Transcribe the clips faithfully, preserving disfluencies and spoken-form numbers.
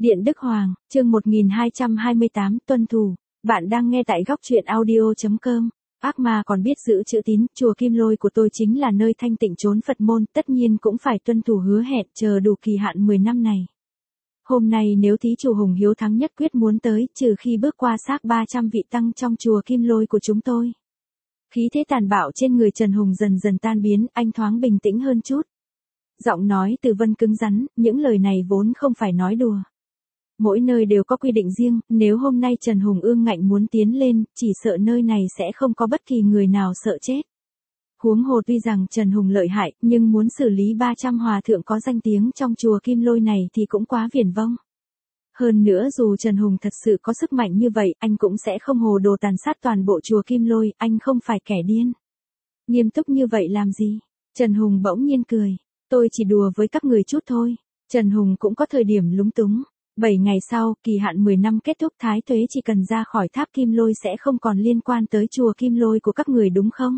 Điện Đức Hoàng, chương một nghìn hai trăm hai mươi tám, tuân thủ. Bạn đang nghe tại góc truyện audio chấm com. Ác ma còn biết giữ chữ tín, chùa Kim Lôi của tôi chính là nơi thanh tịnh trốn Phật môn, tất nhiên cũng phải tuân thủ hứa hẹn, chờ đủ kỳ hạn mười năm này. Hôm nay nếu thí chủ Hùng Hiếu Thắng nhất quyết muốn tới, trừ khi bước qua xác ba trăm vị tăng trong chùa Kim Lôi của chúng tôi. Khí thế tàn bạo trên người Trần Hùng dần dần tan biến, anh thoáng bình tĩnh hơn chút. Giọng nói Từ Vân cứng rắn, những lời này vốn không phải nói đùa. Mỗi nơi đều có quy định riêng, nếu hôm nay Trần Hùng ương ngạnh muốn tiến lên, chỉ sợ nơi này sẽ không có bất kỳ người nào sợ chết. Huống hồ tuy rằng Trần Hùng lợi hại, nhưng muốn xử lý ba trăm hòa thượng có danh tiếng trong chùa Kim Lôi này thì cũng quá viển vông. Hơn nữa dù Trần Hùng thật sự có sức mạnh như vậy, anh cũng sẽ không hồ đồ tàn sát toàn bộ chùa Kim Lôi, anh không phải kẻ điên. Nghiêm túc như vậy làm gì? Trần Hùng bỗng nhiên cười. Tôi chỉ đùa với các người chút thôi. Trần Hùng cũng có thời điểm lúng túng. bảy ngày sau, kỳ hạn mười năm kết thúc, Thái Tuế chỉ cần ra khỏi tháp Kim Lôi sẽ không còn liên quan tới chùa Kim Lôi của các người đúng không?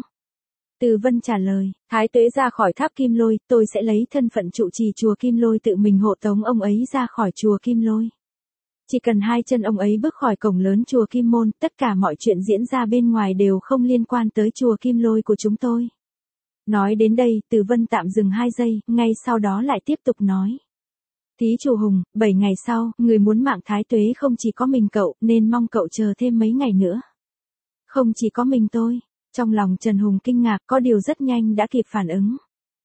Từ Vân trả lời, Thái Tuế ra khỏi tháp Kim Lôi, tôi sẽ lấy thân phận trụ trì chùa Kim Lôi tự mình hộ tống ông ấy ra khỏi chùa Kim Lôi. Chỉ cần hai chân ông ấy bước khỏi cổng lớn chùa Kim Môn, tất cả mọi chuyện diễn ra bên ngoài đều không liên quan tới chùa Kim Lôi của chúng tôi. Nói đến đây, Từ Vân tạm dừng hai giây, ngay sau đó lại tiếp tục nói. Thí chủ Hùng, bảy ngày sau, người muốn mạng Thái Tuế không chỉ có mình cậu, nên mong cậu chờ thêm mấy ngày nữa. Không chỉ có mình tôi. Trong lòng Trần Hùng kinh ngạc, có điều rất nhanh đã kịp phản ứng.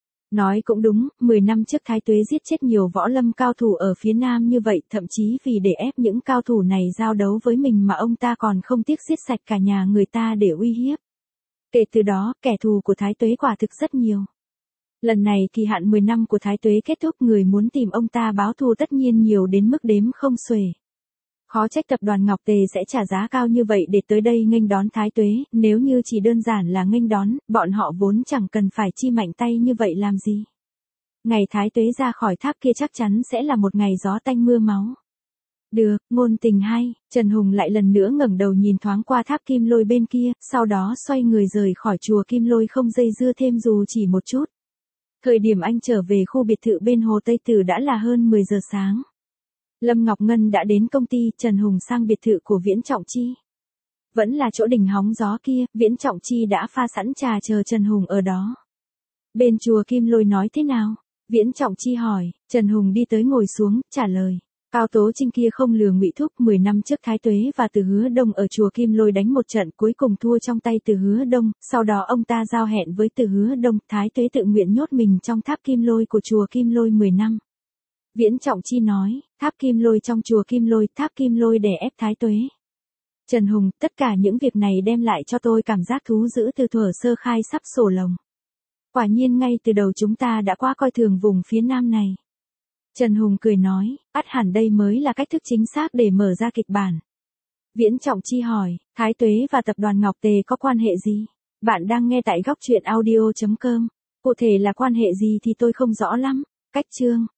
Nói cũng đúng, mười năm trước Thái Tuế giết chết nhiều võ lâm cao thủ ở phía Nam như vậy, thậm chí vì để ép những cao thủ này giao đấu với mình mà ông ta còn không tiếc giết sạch cả nhà người ta để uy hiếp. Kể từ đó, kẻ thù của Thái Tuế quả thực rất nhiều. Lần này kỳ hạn mười năm của Thái Tuế kết thúc, người muốn tìm ông ta báo thù tất nhiên nhiều đến mức đếm không xuể. Khó trách tập đoàn Ngọc Tề sẽ trả giá cao như vậy để tới đây nghênh đón Thái Tuế, nếu như chỉ đơn giản là nghênh đón, bọn họ vốn chẳng cần phải chi mạnh tay như vậy làm gì. Ngày Thái Tuế ra khỏi tháp kia chắc chắn sẽ là một ngày gió tanh mưa máu. Được, ngôn tình hay, Trần Hùng lại lần nữa ngẩng đầu nhìn thoáng qua tháp Kim Lôi bên kia, sau đó xoay người rời khỏi chùa Kim Lôi không dây dưa thêm dù chỉ một chút. Thời điểm anh trở về khu biệt thự bên Hồ Tây Tử đã là hơn mười giờ sáng. Lâm Ngọc Ngân đã đến công ty, Trần Hùng sang biệt thự của Viễn Trọng Chi. Vẫn là chỗ đỉnh hóng gió kia, Viễn Trọng Chi đã pha sẵn trà chờ Trần Hùng ở đó. Bên chùa Kim Lôi nói thế nào? Viễn Trọng Chi hỏi, Trần Hùng đi tới ngồi xuống, trả lời. Cao Tố Trinh kia không lừa ngụy thúc, mười năm trước Thái Tuế và Từ Hứa Đông ở chùa Kim Lôi đánh một trận, cuối cùng thua trong tay Từ Hứa Đông, sau đó ông ta giao hẹn với Từ Hứa Đông, Thái Tuế tự nguyện nhốt mình trong tháp Kim Lôi của chùa Kim Lôi mười năm. Viễn Trọng Chi nói, tháp Kim Lôi trong chùa Kim Lôi, tháp Kim Lôi đè ép Thái Tuế. Trần Hùng, tất cả những việc này đem lại cho tôi cảm giác thú dữ từ thuở sơ khai sắp sổ lồng. Quả nhiên ngay từ đầu chúng ta đã quá coi thường vùng phía Nam này. Trần Hùng cười nói, ắt hẳn đây mới là cách thức chính xác để mở ra kịch bản. Viễn Trọng Chi hỏi, Thái Tuế và tập đoàn Ngọc Tề có quan hệ gì? Bạn đang nghe tại góc truyện audio chấm com. Cụ thể là quan hệ gì thì tôi không rõ lắm. Cách chương.